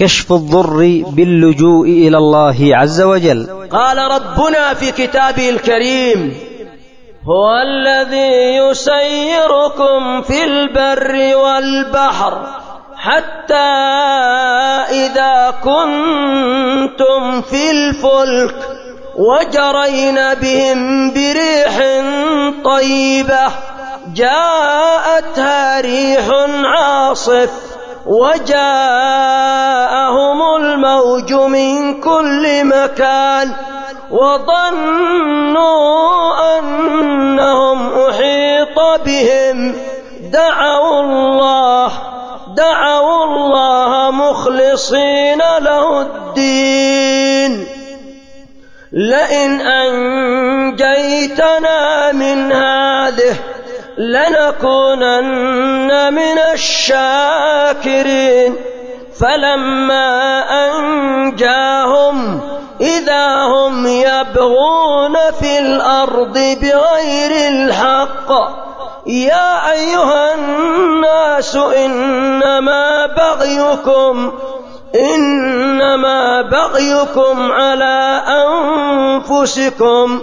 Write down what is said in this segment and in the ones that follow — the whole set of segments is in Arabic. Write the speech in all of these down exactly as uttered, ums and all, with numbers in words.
كشف الضر باللجوء إلى الله عز وجل. قال ربنا في كتابه الكريم: هو الذي يسيركم في البر والبحر حتى إذا كنتم في الفلك وجرين بهم بريح طيبة جاءتها ريح عاصف وجاءهم الموج من كل مكان وظنوا أنهم أحيط بهم دعوا الله دعوا الله مخلصين له الدين لئن أنجيتنا من هذه لنكونن من الشاكرين. فلما أنجاهم إذا هم يبغون في الأرض بغير الحق يا أيها الناس إنما بغيكم إنما بغيكم على أنفسكم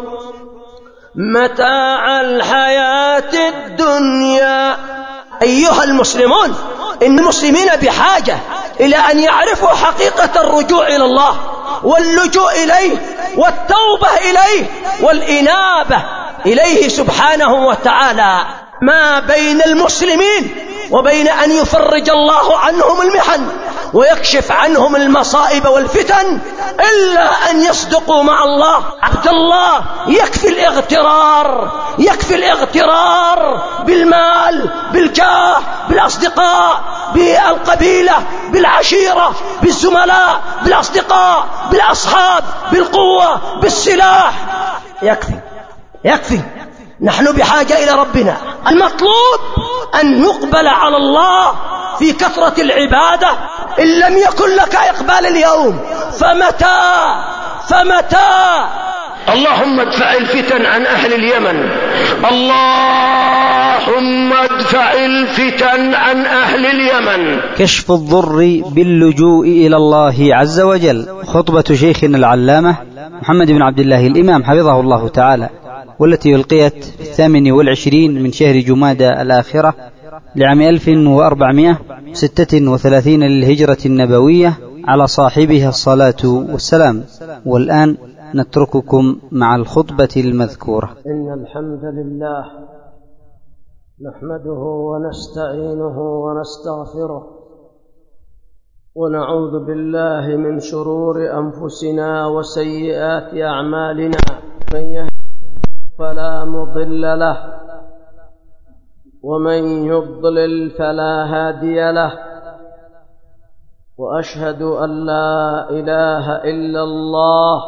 متاع الحياة الدنيا. أيها المسلمون، إن المسلمين بحاجة إلى أن يعرفوا حقيقة الرجوع إلى الله واللجوء إليه والتوبة إليه والإنابة إليه سبحانه وتعالى. ما بين المسلمين وبين أن يفرج الله عنهم المحن ويكشف عنهم المصائب والفتن إلا أن يصدقوا مع الله. عبد الله، يكفي الاغترار يكفي الاغترار بالمال، بالجاه، بالأصدقاء، بالقبيلة، بالعشيرة، بالزملاء، بالأصدقاء، بالأصحاب، بالقوة، بالسلاح. يكفي يكفي نحن بحاجة إلى ربنا. المطلوب أن نقبل على الله في كثرة العبادة. إن لم يكن لك إقبال اليوم فمتى فمتى اللهم ادفع الفتن عن أهل اليمن، اللهم ادفع الفتن عن أهل اليمن. كشف الضر باللجوء إلى الله عز وجل. خطبة شيخنا العلامة محمد بن عبد الله الإمام حفظه الله تعالى، والتي ألقيت في الثامن والعشرين من شهر جمادى الآخرة لعام ألف وأربعمائة وستة وثلاثين للهجرة النبوية، على صاحبها الصلاة والسلام. والآن نترككم مع الخطبة المذكورة. إن الحمد لله نحمده ونستعينه ونستغفره ونعوذ بالله من شرور أنفسنا وسيئات أعمالنا. من يهده فلا مضل له ومن يضلل فلا هادي له، وأشهد أن لا إله إلا الله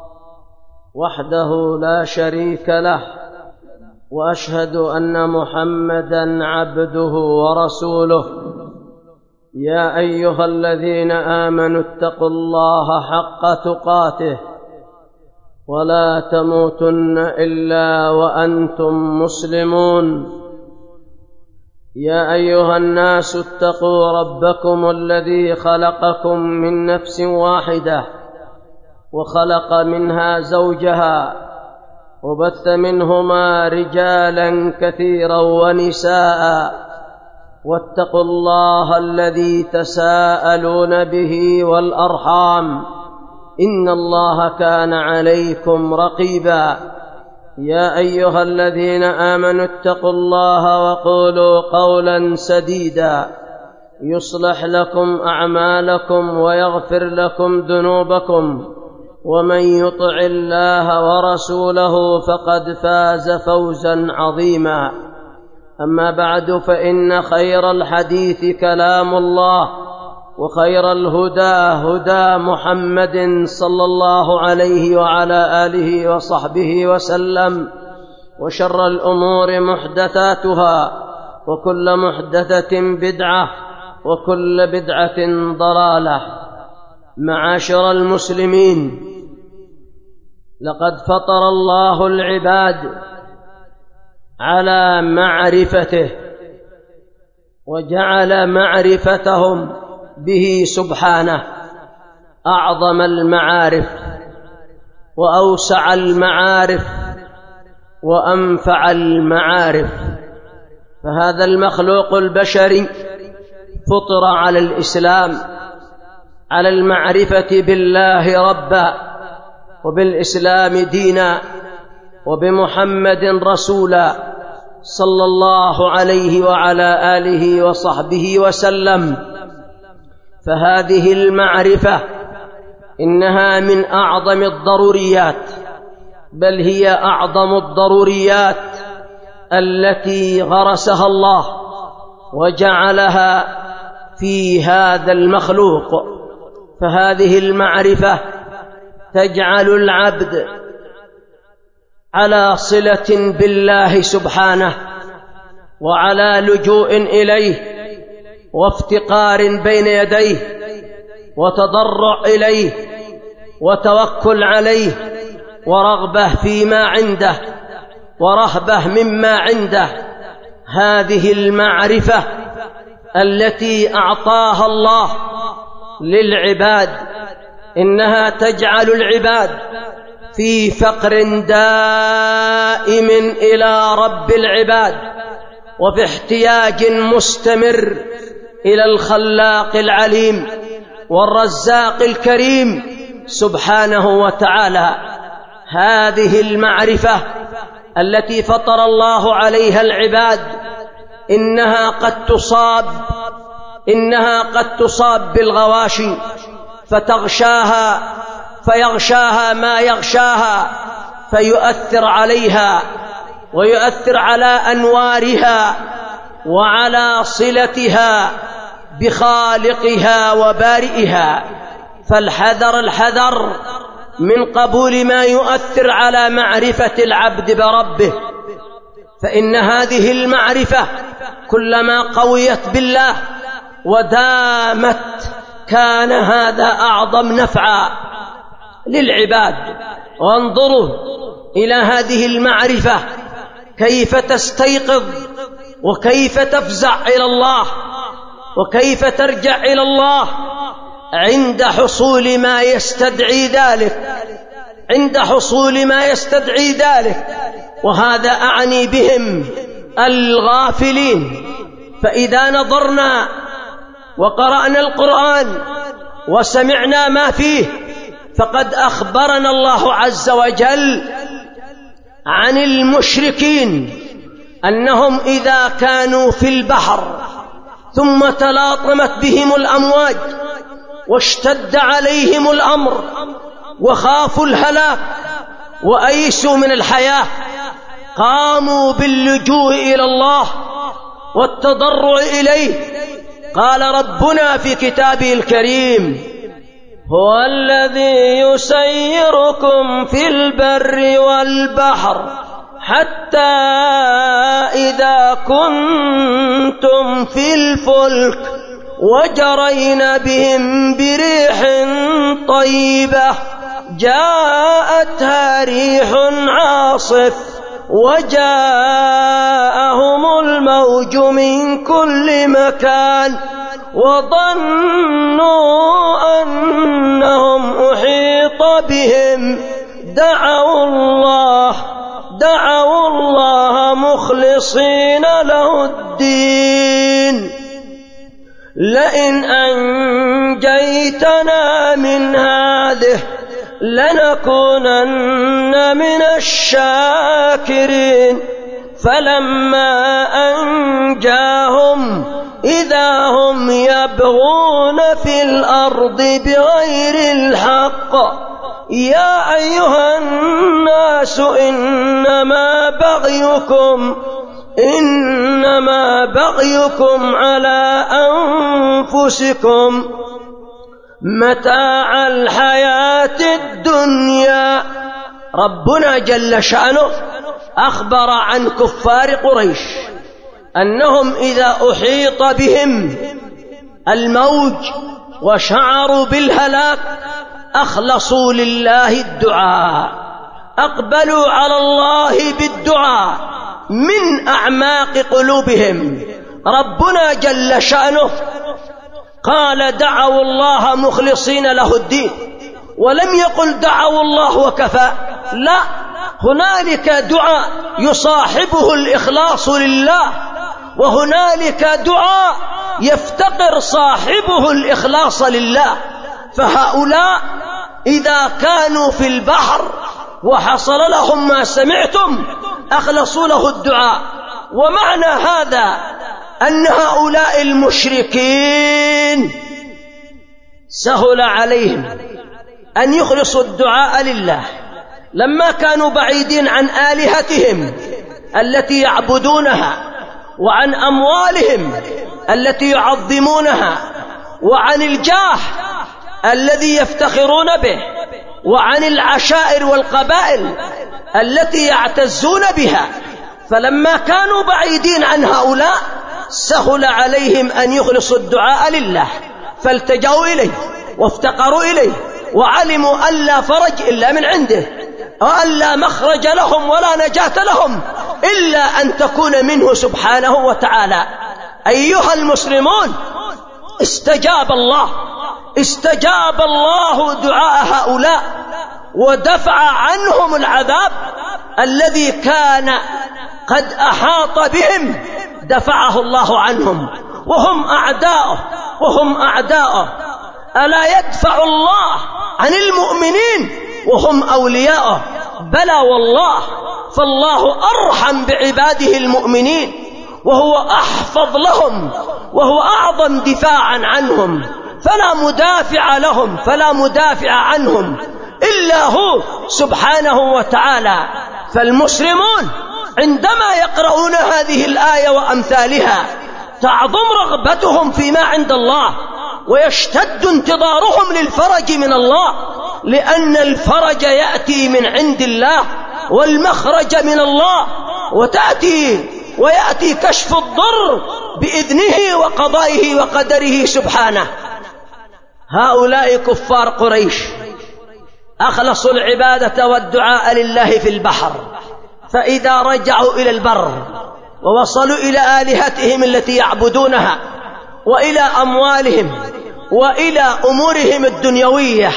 وحده لا شريك له، وأشهد أن محمدًا عبده ورسوله. يا أيها الذين آمنوا اتقوا الله حق تقاته ولا تموتن إلا وأنتم مسلمون. يا أيها الناس اتقوا ربكم الذي خلقكم من نفس واحدة وخلق منها زوجها وبث منهما رجالا كثيرا ونساء، واتقوا الله الذي تساءلون به والأرحام إن الله كان عليكم رقيبا. يا أيها الذين آمنوا اتقوا الله وقولوا قولا سديدا يصلح لكم أعمالكم ويغفر لكم ذنوبكم، ومن يطع الله ورسوله فقد فاز فوزا عظيما. أما بعد، فإن خير الحديث كلام الله، وخير الهدى هدى محمد صلى الله عليه وعلى آله وصحبه وسلم، وشر الأمور محدثاتها، وكل محدثة بدعة، وكل بدعة ضلالة. معاشر المسلمين، لقد فطر الله العباد على معرفته وجعل معرفتهم به سبحانه أعظم المعارف وأوسع المعارف وأنفع المعارف، فهذا المخلوق البشري فطر على الإسلام، على المعرفة بالله ربا، وبالإسلام دينا، وبمحمد رسولا، صلى الله عليه وعلى آله وصحبه وسلم. فهذه المعرفة إنها من أعظم الضروريات، بل هي أعظم الضروريات التي غرسها الله وجعلها في هذا المخلوق. فهذه المعرفة تجعل العبد على صلة بالله سبحانه، وعلى لجوء إليه، وافتقار بين يديه، وتضرع إليه، وتوكل عليه، ورغبة فيما عنده، ورهبة مما عنده. هذه المعرفة التي أعطاها الله للعباد إنها تجعل العباد في فقر دائم إلى رب العباد، وفي احتياج مستمر إلى الخلاق العليم والرزاق الكريم سبحانه وتعالى. هذه المعرفة التي فطر الله عليها العباد إنها قد تصاب إنها قد تصاب بالغواشي، فتغشاها فيغشاها ما يغشاها، فيؤثر عليها ويؤثر على أنوارها وعلى صلتها بخالقها وبارئها. فالحذر الحذر من قبول ما يؤثر على معرفة العبد بربه، فإن هذه المعرفة كلما قويت بالله ودامت كان هذا أعظم نفعا للعباد. وانظروا إلى هذه المعرفة كيف تستيقظ، وكيف تفزع إلى الله، وكيف ترجع إلى الله عند حصول ما يستدعي ذلك عند حصول ما يستدعي ذلك وهذا أعني بهم الغافلين. فإذا نظرنا وقرأنا القرآن وسمعنا ما فيه، فقد أخبرنا الله عز وجل عن المشركين أنهم إذا كانوا في البحر ثم تلاطمت بهم الأمواج واشتد عليهم الأمر وخافوا الهلاك وأيسوا من الحياة، قاموا باللجوء إلى الله والتضرع إليه. قال ربنا في كتابه الكريم: هو الذي يسيركم في البر والبحر حتى إذا كنتم في الفلك وجرين بهم بريح طيبة جاءتها ريح عاصف وجاءهم الموج من كل مكان وظنوا أنهم أحيط بهم دعوا الله دعوا الله مخلصين له الدين لئن أنجيتنا من هذه لنكونن من الشاكرين. فلما أنجاهم إذا هم يبغون في الأرض بغير الحق يا أيها الناس إنما بغيكم إنما بغيكم على أنفسكم متاع الحياة الدنيا. ربنا جل شأنه أخبر عن كفار قريش أنهم إذا أحيط بهم الموج وشعروا بالهلاك أخلصوا لله الدعاء، أقبلوا على الله بالدعاء من أعماق قلوبهم. ربنا جل شأنه قال دعوا الله مخلصين له الدين، ولم يقل دعوا الله وكفى، لا، هنالك دعاء يصاحبه الإخلاص لله، وهنالك دعاء يفتقر صاحبه الإخلاص لله. فهؤلاء إذا كانوا في البحر وحصل لهم ما سمعتم أخلصوا له الدعاء. ومعنى هذا أن هؤلاء المشركين سهل عليهم أن يخلصوا الدعاء لله لما كانوا بعيدين عن آلهتهم التي يعبدونها، وعن أموالهم التي يعظمونها، وعن الجاه الذي يفتخرون به، وعن العشائر والقبائل التي يعتزون بها. فلما كانوا بعيدين عن هؤلاء سهل عليهم أن يخلصوا الدعاء لله، فالتجأوا إليه وافتقروا إليه، وعلموا أن لا فرج إلا من عنده، وأن لا مخرج لهم ولا نجاة لهم إلا أن تكون منه سبحانه وتعالى. أيها المسلمون، استجاب الله استجاب الله دعاء هؤلاء ودفع عنهم العذاب الذي كان قد أحاط بهم، دفعه الله عنهم، وهم أعداؤه وهم أعداؤه. ألا يدفع الله عن المؤمنين وهم أولياؤه؟ بلى والله، فالله أرحم بعباده المؤمنين، وهو أحفظ لهم، وهو أعظم دفاعا عنهم، فلا مدافع لهم فلا مدافع عنهم إلا هو سبحانه وتعالى. فالمسلمون عندما يقرؤون هذه الآية وأمثالها تعظم رغبتهم فيما عند الله، ويشتد انتظارهم للفرج من الله، لأن الفرج يأتي من عند الله، والمخرج من الله، وتأتي ويأتي كشف الضر بإذنه وقضائه وقدره سبحانه. هؤلاء كفار قريش أخلصوا العبادة والدعاء لله في البحر، فإذا رجعوا إلى البر ووصلوا إلى آلهتهم التي يعبدونها، وإلى أموالهم، وإلى أمورهم الدنيوية،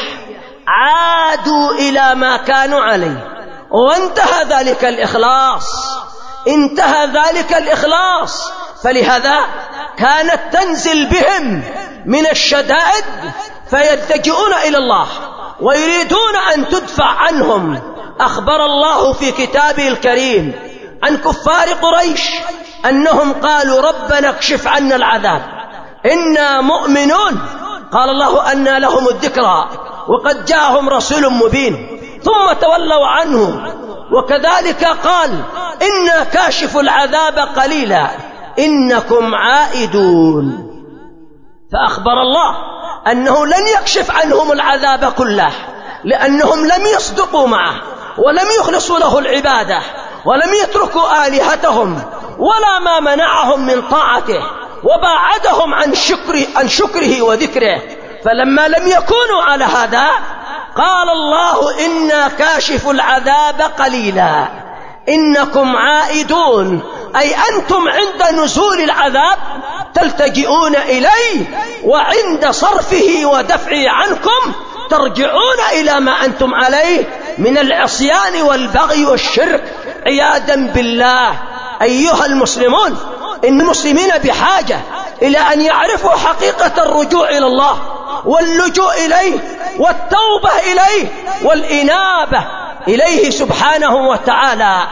عادوا إلى ما كانوا عليه، وانتهى ذلك الإخلاص انتهى ذلك الإخلاص. فلهذا كانت تنزل بهم من الشدائد فيلتجئون إلى الله ويريدون أن تدفع عنهم. أخبر الله في كتابه الكريم عن كفار قريش أنهم قالوا ربنا اكشف عنا العذاب إنا مؤمنون. قال الله أنى لهم الذكرى وقد جاءهم رسول مبين، ثم تولوا عنه. وكذلك قال إنا كاشف العذاب قليلا إنكم عائدون. فأخبر الله أنه لن يكشف عنهم العذاب كله، لأنهم لم يصدقوا معه، ولم يخلصوا له العبادة، ولم يتركوا آلهتهم، ولا ما منعهم من طاعته وباعدهم عن شكره, عن شكره وذكره. فلما لم يكونوا على هذا قال الله إنا كاشف العذاب قليلا إنكم عائدون، أي أنتم عند نزول العذاب تلتجئون إليه، وعند صرفه ودفعه عنكم ترجعون إلى ما أنتم عليه من العصيان والبغي والشرك عياذا بالله. أيها المسلمون، إن المسلمين بحاجة إلى أن يعرفوا حقيقة الرجوع إلى الله واللجوء إليه والتوبة إليه والإنابة إليه سبحانه وتعالى.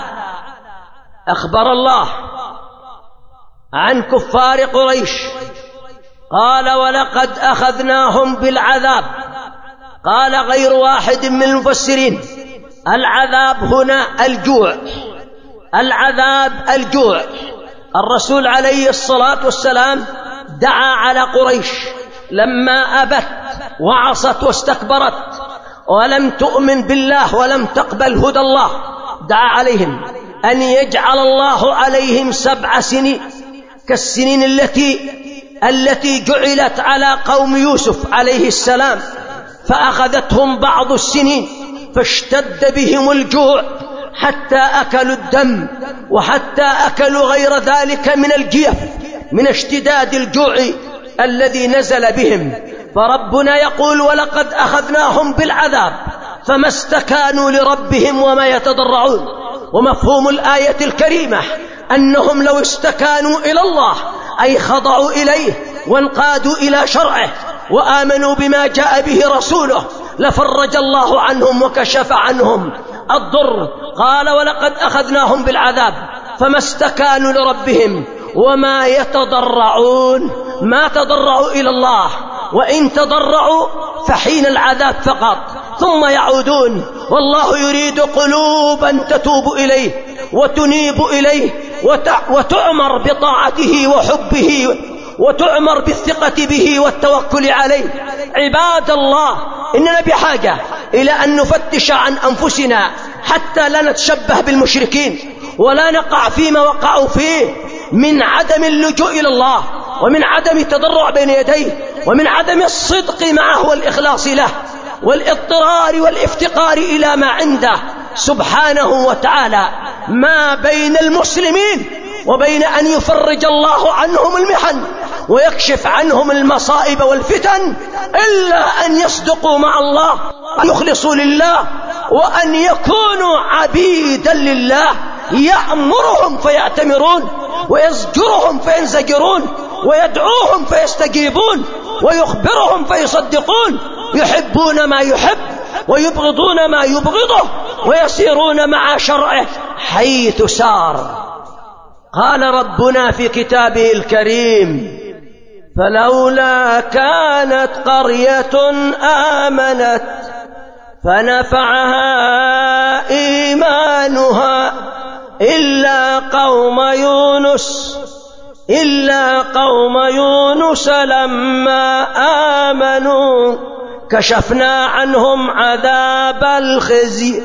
أخبر الله عن كفار قريش قال ولقد أخذناهم بالعذاب. قال غير واحد من المفسرين العذاب هنا الجوع، العذاب الجوع. الرسول عليه الصلاة والسلام دعا على قريش لما أبت وعصت واستكبرت ولم تؤمن بالله ولم تقبل هدى الله، دعا عليهم أن يجعل الله عليهم سبع سنين كالسنين التي التي جعلت على قوم يوسف عليه السلام، فأخذتهم بعض السنين فاشتد بهم الجوع حتى أكلوا الدم، وحتى أكلوا غير ذلك من الجيف من اشتداد الجوع الذي نزل بهم. فربنا يقول ولقد أخذناهم بالعذاب فما استكانوا لربهم وما يتضرعون. ومفهوم الآية الكريمة أنهم لو استكانوا إلى الله أي خضعوا إليه وانقادوا إلى شرعه وآمنوا بما جاء به رسوله لفرج الله عنهم وكشف عنهم الضر. قال ولقد أخذناهم بالعذاب فما استكانوا لربهم وما يتضرعون، ما تضرعوا إلى الله، وإن تضرعوا فحين العذاب فقط ثم يعودون. والله يريد قلوبا تتوب إليه وتنيب إليه وتعمر بطاعته وحبه وتعمر بالثقة به والتوكل عليه. عباد الله، إننا بحاجة إلى أن نفتش عن أنفسنا حتى لا نتشبه بالمشركين ولا نقع فيما وقعوا فيه من عدم اللجوء إلى الله ومن عدم التضرع بين يديه ومن عدم الصدق معه والإخلاص له والاضطرار والافتقار إلى ما عنده سبحانه وتعالى. ما بين المسلمين وبين أن يفرج الله عنهم المحن ويكشف عنهم المصائب والفتن إلا أن يصدقوا مع الله، أن يخلصوا لله، وأن يكونوا عبيدا لله يأمرهم فيأتمرون ويزجرهم فينزجرون ويدعوهم فيستجيبون ويخبرهم فيصدقون، يحبون ما يحب ويبغضون ما يبغضه ويسيرون مع شرعه حيث سار. قال ربنا في كتابه الكريم فلولا كانت قرية آمنت فنفعها إيمانها إلا قوم يونس إلا قوم يونس لما آمنوا كشفنا عنهم عذاب الخزي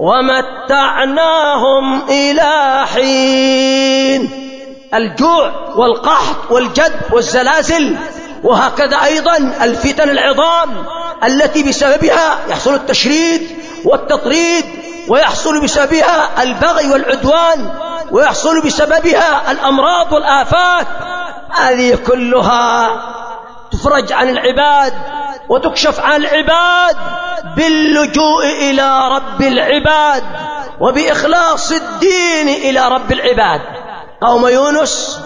ومتعناهم إلى حين. الجوع والقحط والجد والزلازل، وهكذا أيضا الفتن العظام التي بسببها يحصل التشريد والتطريد ويحصل بسببها البغي والعدوان ويحصل بسببها الأمراض والآفات، هذه كلها تفرج عن العباد وتكشف عن العباد باللجوء إلى رب العباد وبإخلاص الدين إلى رب العباد. قوم يونس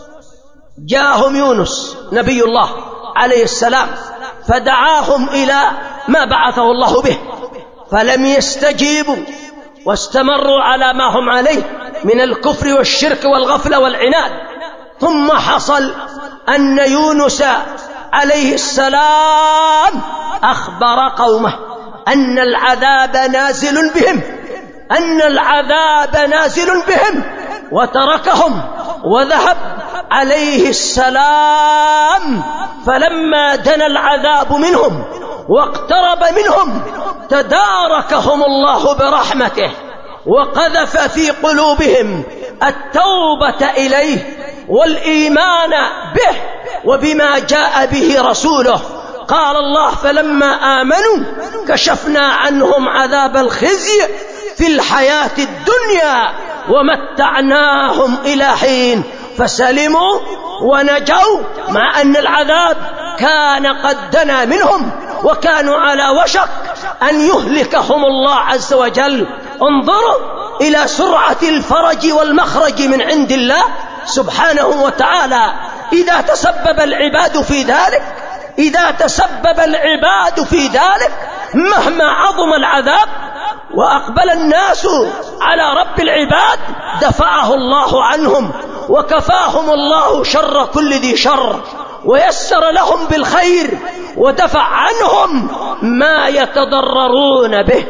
جاءهم يونس نبي الله عليه السلام فدعاهم إلى ما بعثه الله به فلم يستجيبوا واستمروا على ما هم عليه من الكفر والشرك والغفلة والعناد. ثم حصل أن يونس عليه السلام أخبر قومه أن العذاب نازل بهم أن العذاب نازل بهم وتركهم وذهب عليه السلام. فلما دنا العذاب منهم واقترب منهم تداركهم الله برحمته وقذف في قلوبهم التوبة إليه والإيمان به وبما جاء به رسوله. قال الله فلما آمنوا كشفنا عنهم عذاب الخزي في الحياة الدنيا ومتعناهم إلى حين فسلموا ونجوا، مع أن العذاب كان قد دنا منهم وكانوا على وشك أن يهلكهم الله عز وجل. انظروا إلى سرعة الفرج والمخرج من عند الله سبحانه وتعالى. إذا تسبب العباد في ذلك إذا تسبب العباد في ذلك مهما عظم العذاب وأقبل الناس على رب العباد دفعه الله عنهم وكفاهم الله شر كل ذي شر ويسر لهم بالخير ودفع عنهم ما يتضررون به.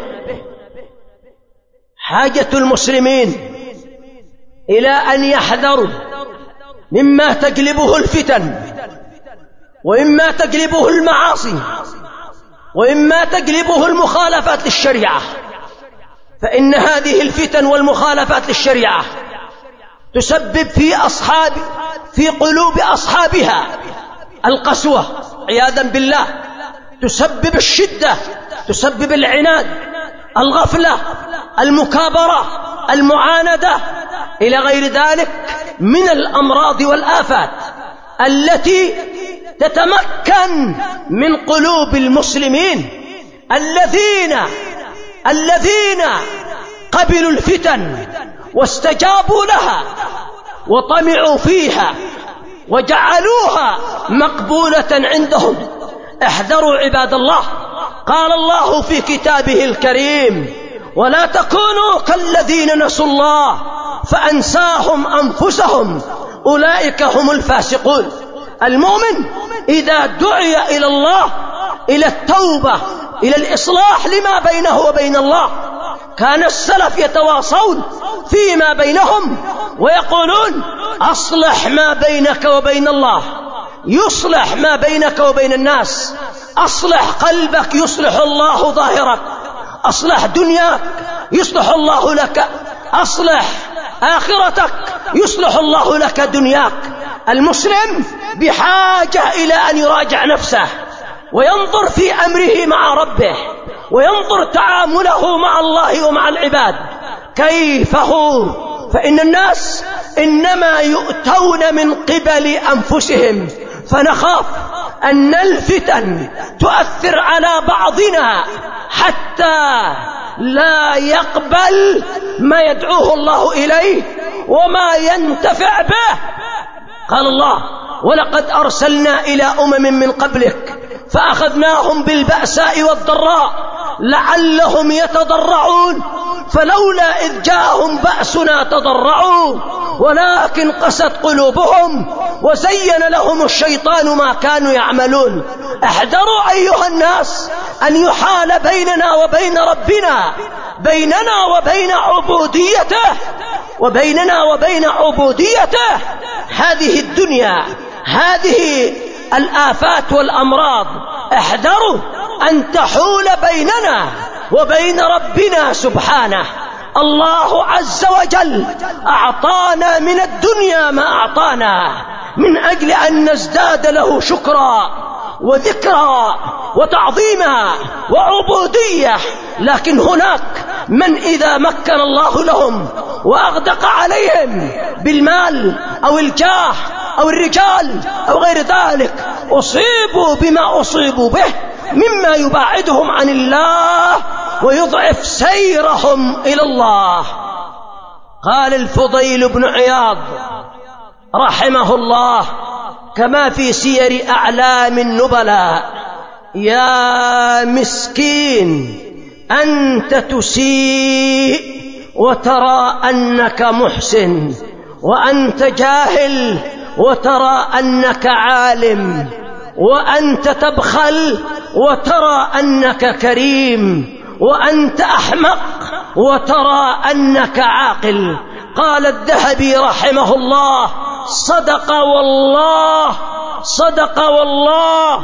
حاجة المسلمين إلى أن يحذروا مما تجلبه الفتن وإما تجلبه المعاصي وإما تجلبه المخالفات للشريعة، فإن هذه الفتن والمخالفات للشريعة تسبب في أصحاب في قلوب أصحابها القسوة عياذا بالله، تسبب الشدة، تسبب العناد، الغفلة، المكابرة، المعاندة إلى غير ذلك من الأمراض والآفات التي تتمكن من قلوب المسلمين الذين الذين قبلوا الفتن واستجابوا لها وطمعوا فيها وجعلوها مقبولة عندهم. احذروا عباد الله. قال الله في كتابه الكريم: ولا تكونوا كالذين نسوا الله فأنساهم أنفسهم أولئك هم الفاسقون. المؤمن إذا دعي إلى الله، إلى التوبة، إلى الإصلاح لما بينه وبين الله، كان السلف يتواصون فيما بينهم ويقولون: أصلح ما بينك وبين الله يصلح ما بينك وبين الناس، أصلح قلبك يصلح الله ظاهرك، أصلح دنياك يصلح الله لك، أصلح آخرتك يصلح الله لك دنياك. المسلم بحاجة إلى أن يراجع نفسه وينظر في أمره مع ربه وينظر تعامله مع الله ومع العباد كيف هو، فإن الناس إنما يؤتون من قبل أنفسهم، فنخاف أن الفتن تؤثر على بعضنا حتى لا يقبل ما يدعوه الله إليه وما ينتفع به. قال الله: ولقد أرسلنا إلى أمم من قبلك فأخذناهم بالبأساء والضراء لعلهم يتضرعون فلولا إذ جاءهم بأسنا تضرعوا ولكن قست قلوبهم وزين لهم الشيطان ما كانوا يعملون. احذروا أيها الناس أن يحال بيننا وبين ربنا، بيننا وبين عبوديته وبيننا وبين عبوديته هذه الدنيا، هذه الآفات والأمراض. احذروا أن تحول بيننا وبين ربنا سبحانه. الله عز وجل أعطانا من الدنيا ما أعطانا من أجل أن نزداد له شكرا وذكرا وتعظيما وعبودية، لكن هناك من إذا مكن الله لهم وأغدق عليهم بالمال أو الجاه أو الرجال أو غير ذلك أصيبوا بما أصيبوا به مما يباعدهم عن الله ويضعف سيرهم إلى الله. قال الفضيل بن عياض رحمه الله كما في سير أعلام النبلاء: يا مسكين أنت تسيء وترى أنك محسن، وأنت جاهل وترى أنك عالم، وأنت تبخل وترى أنك كريم، وأنت أحمق وترى أنك عاقل. قال الذهبي رحمه الله: صدق والله صدق والله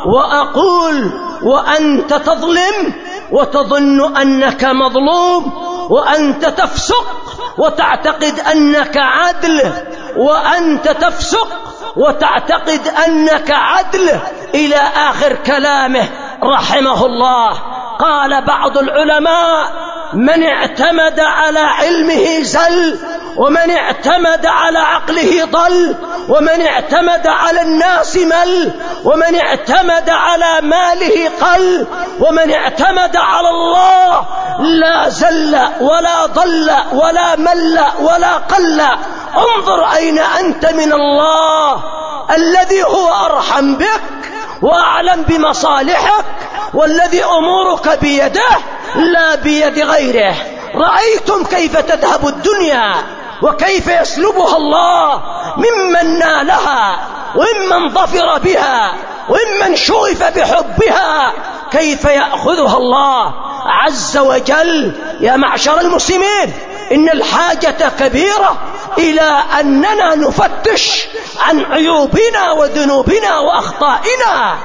وأقول وأنت تظلم وتظن أنك مظلوم، وأنت تفسق وتعتقد أنك عدل، وأنت تفسق وتعتقد أنك عدل، إلى آخر كلامه رحمه الله. قال بعض العلماء: من اعتمد على علمه زل، ومن اعتمد على عقله ضل، ومن اعتمد على الناس مل، ومن اعتمد على ماله قل، ومن اعتمد على الله لا زل ولا ضل ولا مل ولا قل. انظر أين أنت من الله الذي هو أرحم بك وأعلم بمصالحك، والذي أمورك بيده لا بيد غيره. رأيتم كيف تذهب الدنيا وكيف يسلبها الله ممن نالها وممن ظفر بها وممن شغف بحبها، كيف يأخذها الله عز وجل. يا معشر المسلمين، إن الحاجة كبيرة إلى أننا نفتش عن عيوبنا وذنوبنا وأخطائنا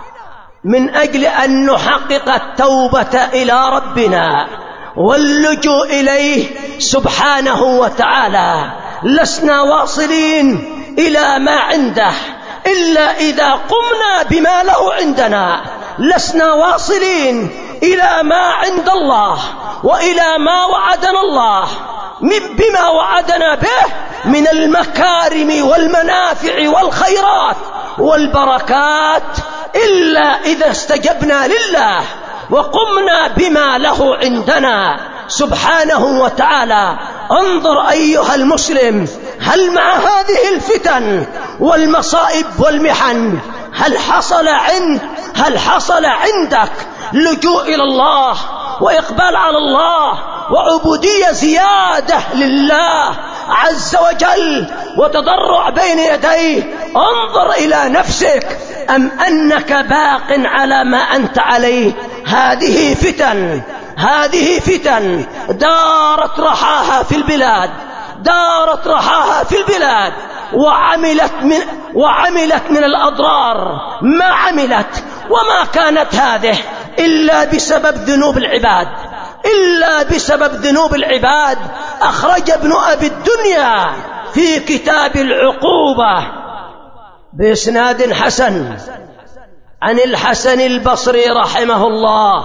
من أجل أن نحقق التوبة إلى ربنا واللجوء إليه سبحانه وتعالى. لسنا واصلين إلى ما عنده إلا إذا قمنا بما له عندنا، لسنا واصلين إلى ما عند الله وإلى ما وعدنا الله بما وعدنا به من المكارم والمنافع والخيرات والبركات إلا إذا استجبنا لله وقمنا بما له عندنا سبحانه وتعالى. انظر أيها المسلم، هل مع هذه الفتن والمصائب والمحن هل حصل عند هل حصل عندك لجوء إلى الله وإقبال على الله وعبودية زيادة لله عز وجل وتضرع بين يديه؟ انظر إلى نفسك، أم أنك باق على ما أنت عليه؟ هذه فتن هذه فتن دارت رحاها في البلاد دارت رحاها في البلاد وعملت من, وعملت من الأضرار ما عملت، وما كانت هذه إلا بسبب ذنوب العباد إلا بسبب ذنوب العباد. أخرج ابن أبي الدنيا في كتاب العقوبة بإسناد حسن عن الحسن البصري رحمه الله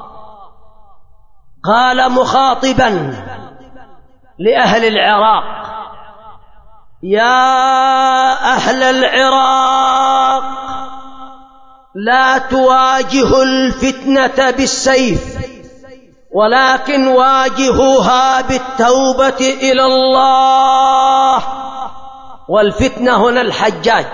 قال مخاطبا لأهل العراق: يا أهل العراق، لا تواجهوا الفتنة بالسيف، ولكن واجهوها بالتوبة إلى الله. والفتنة هنا الحجاج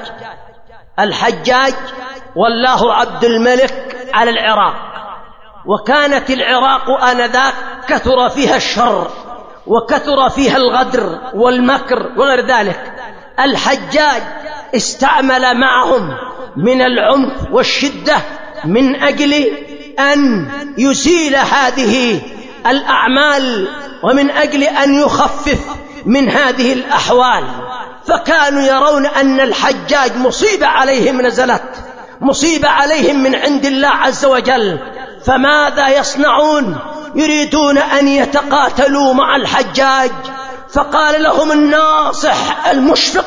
الحجاج والله عبد الملك على العراق، وكانت العراق آنذاك كثر فيها الشر وكثر فيها الغدر والمكر وغير ذلك. الحجاج استعمل معهم من العنف والشدة من أجل أن يزيل هذه الأعمال ومن أجل أن يخفف من هذه الأحوال. فكانوا يرون أن الحجاج مصيبة عليهم نزلت، مصيبة عليهم من عند الله عز وجل، فماذا يصنعون؟ يريدون أن يتقاتلوا مع الحجاج. فقال لهم الناصح المشفق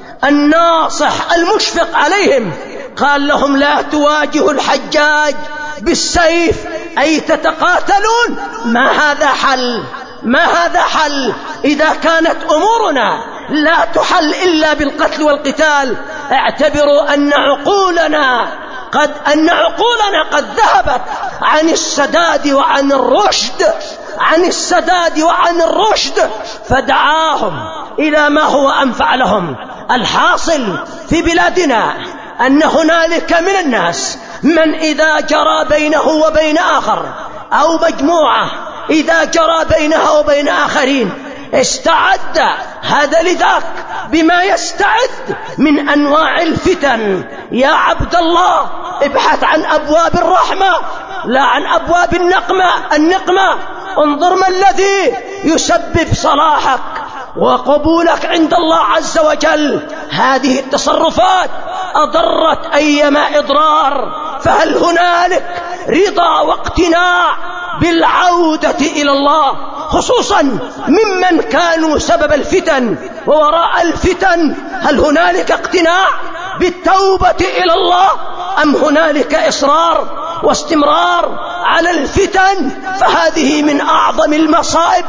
الناصح المشفق عليهم، قال لهم: لا تواجهوا الحجاج بالسيف، أي تتقاتلون. ما هذا حل ما هذا حل إذا كانت أمورنا لا تحل إلا بالقتل والقتال. اعتبروا أن عقولنا قد أن عقولنا قد ذهبت عن السداد وعن الرشد عن السداد وعن الرشد فدعاهم إلى ما هو أنفع لهم. الحاصل في بلادنا أن هنالك من الناس من إذا جرى بينه وبين آخر أو مجموعة إذا جرى بينها وبين آخرين استعد هذا لذاك بما يستعد من أنواع الفتن. يا عبد الله، ابحث عن أبواب الرحمة لا عن أبواب النقمة النقمة انظر ما الذي يسبب صلاحك وقبولك عند الله عز وجل. هذه التصرفات أضرت أيما إضرار، فهل هنالك رضا واقتناع بالعودة إلى الله، خصوصا ممن كانوا سبب الفتن ووراء الفتن؟ هل هنالك اقتناع بالتوبة إلى الله، أم هنالك إصرار واستمرار على الفتن؟ فهذه من أعظم المصائب،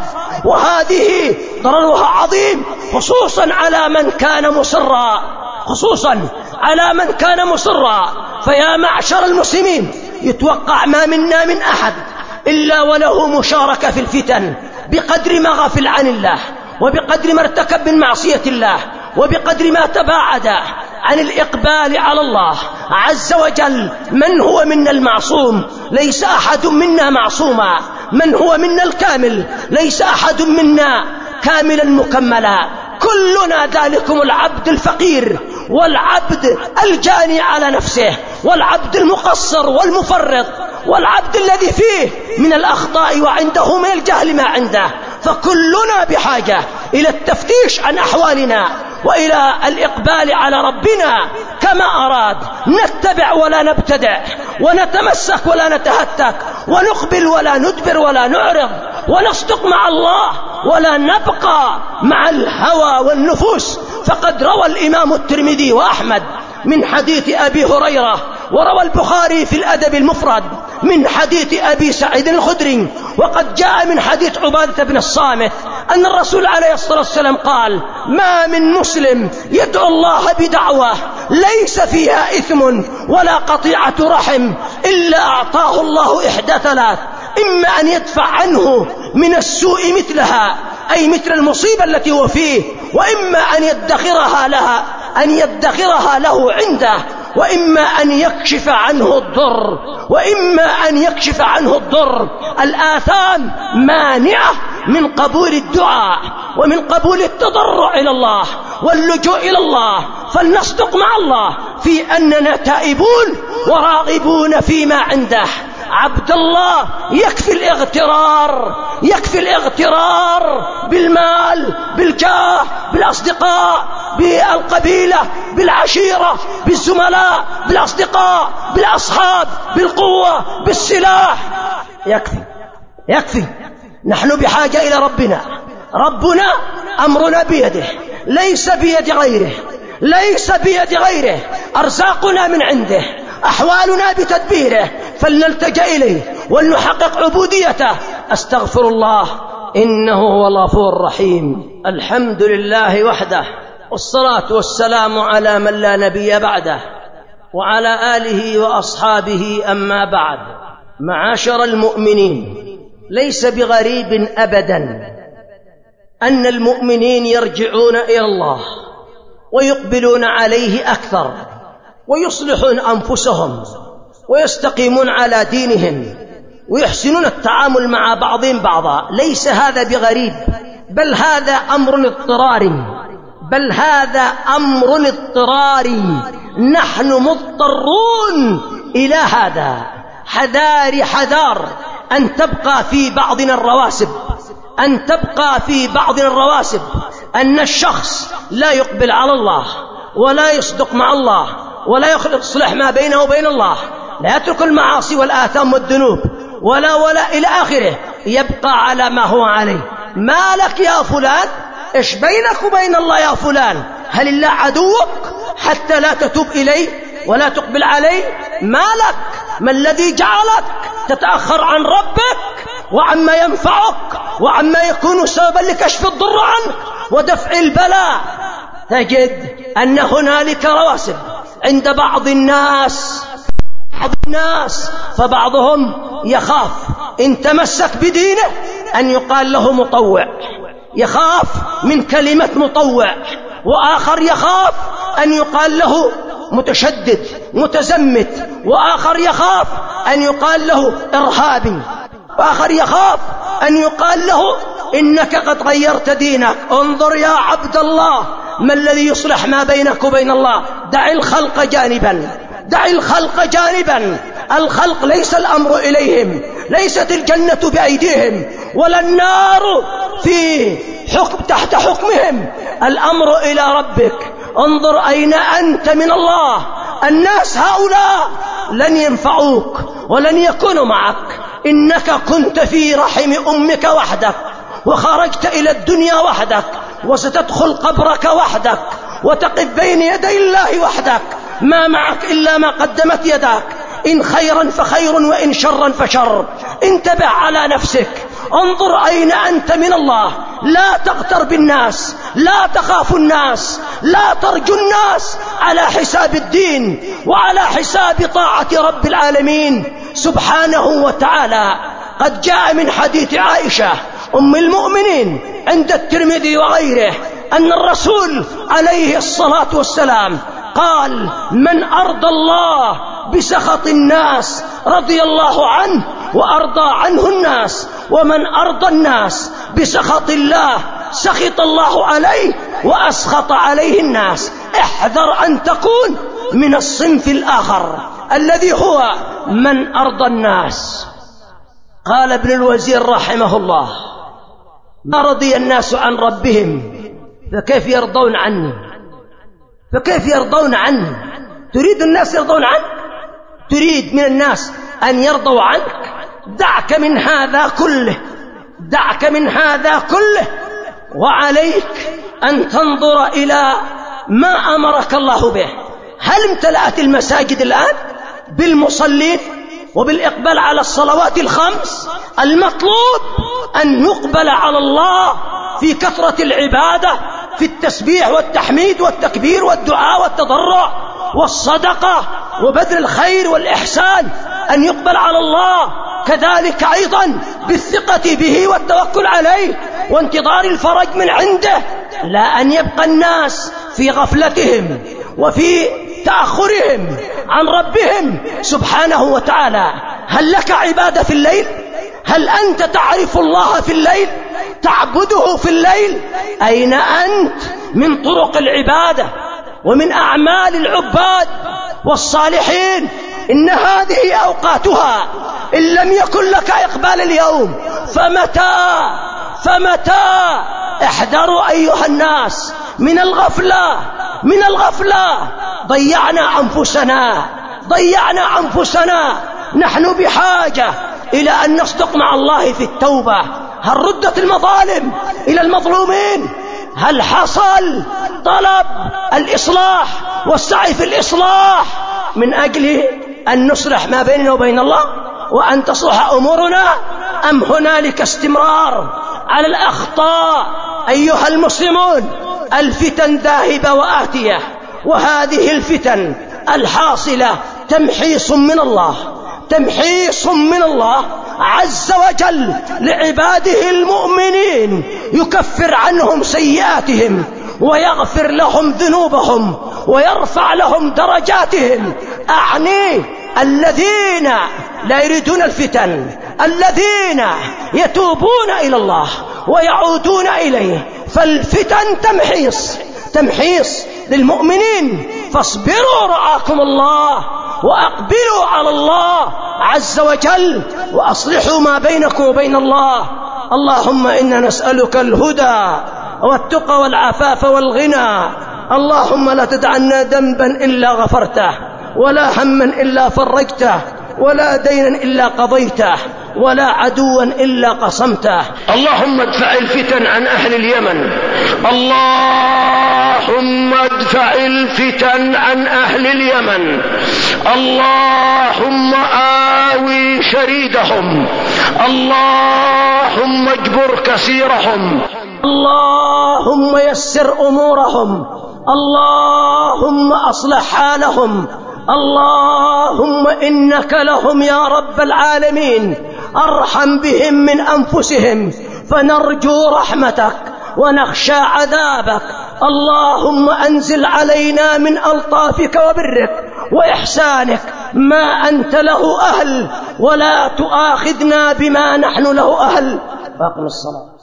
وهذه ضررها عظيم، خصوصا على من كان مصرا خصوصا على من كان مصرا. فيا معشر المسلمين، يتوقع ما منا من أحد إلا وله مشاركة في الفتن بقدر ما غفل عن الله، وبقدر ما ارتكب من معصية الله، وبقدر ما تباعد عن الإقبال على الله عز وجل. من هو منا المعصوم؟ ليس أحد منا معصوما. من هو منا الكامل؟ ليس أحد منا كاملا مكملا. كلنا ذلكم العبد الفقير، والعبد الجاني على نفسه، والعبد المقصر والمفرط، والعبد الذي فيه من الأخطاء وعنده من الجهل ما عنده. فكلنا بحاجة إلى التفتيش عن أحوالنا وإلى الإقبال على ربنا كما أراد. نتبع ولا نبتدع، ونتمسك ولا نتهتك، ونقبل ولا ندبر ولا نعرض، ونصدق مع الله ولا نبقى مع الهوى والنفوس. فقد روى الإمام الترمذي وأحمد من حديث أبي هريرة، وروى البخاري في الأدب المفرد من حديث أبي سعيد الخدري، وقد جاء من حديث عبادة بن الصامت أن الرسول عليه الصلاة والسلام قال: ما من مسلم يدعو الله بدعوة ليس فيها إثم ولا قطيعة رحم إلا أعطاه الله إحدى ثلاث: إما أن يدفع عنه من السوء مثلها، أي مثل المصيبة التي هو فيه، وإما أن يدخرها لها أن يدخرها له عنده، وإما أن يكشف عنه الضر وإما أن يكشف عنه الضر. الآثام مانعة من قبول الدعاء ومن قبول التضرع إلى الله واللجوء إلى الله. فلنصدق مع الله في أننا تائبون وراغبون فيما عنده. عبد الله يكفي الاغترار يكفي الاغترار بالمال، بالجاه، بالأصدقاء، بالقبيلة، بالعشيرة، بالزملاء، بالأصدقاء، بالأصحاب، بالقوة، بالسلاح. يكفي يكفي. نحن بحاجة إلى ربنا. ربنا أمرنا بيده، ليس بيد غيره ليس بيد غيره. أرزاقنا من عنده، أحوالنا بتدبيره، فلنلتجأ إليه ولنحقق عبوديته. أستغفر الله إنه هو الغفور الرحيم. الحمد لله وحده، والصلاة والسلام على من لا نبي بعده، وعلى آله وأصحابه. أما بعد، معاشر المؤمنين، ليس بغريب أبدا أن المؤمنين يرجعون إلى الله ويقبلون عليه أكثر، ويصلحون أنفسهم ويستقيمون على دينهم، ويحسنون التعامل مع بعضهم بعضا. ليس هذا بغريب، بل هذا أمر اضطراري بل هذا أمر اضطراري نحن مضطرون إلى هذا. حذار حذار أن تبقى في بعضنا الرواسب أن تبقى في بعضنا الرواسب أن الشخص لا يقبل على الله ولا يصدق مع الله ولا يصلح ما بينه وبين الله، لا يترك المعاصي والآثام والذنوب ولا ولا إلى آخره، يبقى على ما هو عليه. ما لك يا فلان؟ إيش بينك وبين الله يا فلان؟ هل الله عدوك حتى لا تتوب إليه ولا تقبل عليه؟ ما لك؟ ما الذي جعلك تتأخر عن ربك وعما ينفعك وعما يكون سببا لكشف الضر عنك ودفع البلاء؟ تجد أن هنالك رواسب عند بعض الناس بعض الناس فبعضهم يخاف إن تمسك بدينه أن يقال له مطوع، يخاف من كلمة مطوع، وآخر يخاف أن يقال له متشدد متزمت، وآخر يخاف أن يقال له إرهابي، وآخر يخاف أن يقال له إنك قد غيرت دينك. انظر يا عبد الله، ما الذي يصلح ما بينك وبين الله؟ دع الخلق جانبا دع الخلق جانبا الخلق ليس الأمر إليهم، ليست الجنة بأيديهم ولا النار في حكم تحت حكمهم، الأمر إلى ربك. انظر أين أنت من الله. الناس هؤلاء لن ينفعوك ولن يكونوا معك، إنك كنت في رحم أمك وحدك، وخرجت إلى الدنيا وحدك، وستدخل قبرك وحدك، وتقف بين يدي الله وحدك، ما معك إلا ما قدمت يداك، إن خيرا فخير وإن شرا فشر. انتبه على نفسك، انظر أين أنت من الله. لا تغتر بالناس، لا تخاف الناس، لا ترجو الناس على حساب الدين وعلى حساب طاعة رب العالمين سبحانه وتعالى. قد جاء من حديث عائشة أم المؤمنين عند الترمذي وغيره أن الرسول عليه الصلاة والسلام قال: من أرضى الله بسخط الناس رضي الله عنه وأرضى عنه الناس، ومن أرضى الناس بسخط الله سخط الله عليه وأسخط عليه الناس. احذر أن تكون من الصنف الآخر الذي هو من أرضى الناس. قال ابن الوزير رحمه الله: ما رضي الناس عن ربهم فكيف يرضون عني فكيف يرضون عني تريد الناس يرضون عنك؟ تريد من الناس أن يرضوا عنك؟ دعك من هذا كله دعك من هذا كله وعليك أن تنظر إلى ما أمرك الله به. هل امتلأت المساجد الآن بالمصلين وبالإقبال على الصلوات الخمس؟ المطلوب أن نقبل على الله في كثرة العبادة، في التسبيح والتحميد والتكبير والدعاء والتضرع، والصدقة وبذل الخير والإحسان أن يقبل على الله، كذلك أيضا بالثقة به والتوكل عليه وانتظار الفرج من عنده، لا أن يبقى الناس في غفلتهم وفي تأخرهم عن ربهم سبحانه وتعالى. هل لك عبادة في الليل؟ هل أنت تعرف الله في الليل؟ تعبده في الليل؟ أين أنت من طرق العبادة ومن أعمال العباد والصالحين؟ إن هذه أوقاتها، إن لم يكن لك إقبال اليوم فمتى فمتى؟ احذروا أيها الناس من الغفلة من الغفلة ضيعنا أنفسنا ضيعنا أنفسنا. نحن بحاجة إلى أن نصدق مع الله في التوبة. هل ردت المظالم إلى المظلومين؟ هل حصل طلب الإصلاح والسعي في الإصلاح من أجل أن نصلح ما بيننا وبين الله وأن تصلح أمورنا؟ أم هنالك استمرار على الأخطاء؟ أيها المسلمون، الفتن ذاهبة وآتية، وهذه الفتن الحاصلة تمحيص من الله تمحيص من الله عز وجل لعباده المؤمنين، يكفر عنهم سيئاتهم ويغفر لهم ذنوبهم ويرفع لهم درجاتهم. أعني الذين لا يريدون الفتن، الذين يتوبون إلى الله ويعودون إليه، فالفتن تمحيص تمحيص للمؤمنين. فاصبروا رعاكم الله وأقبلوا على الله عز وجل وأصلحوا ما بينكم وبين الله. اللهم إنا نسألك الهدى والتقى والعفاف والغنى. اللهم لا تدعنا ذنبا إلا غفرته، ولا هما إلا فرجته، ولا دينا إلا قضيته، ولا عدوا إلا قصمته. اللهم ادفع الفتن عن أهل اليمن، اللهم ادفع الفتن عن أهل اليمن، اللهم آوي شريدهم، اللهم اجبر كسيرهم، اللهم يسر أمورهم، اللهم أصلح حالهم، اللهم إنك لهم يا رب العالمين أرحم بهم من أنفسهم، فنرجو رحمتك ونخشى عذابك. اللهم أنزل علينا من ألطافك وبرك وإحسانك ما أنت له أهل، ولا تؤاخذنا بما نحن له أهل. باقم الصلاة.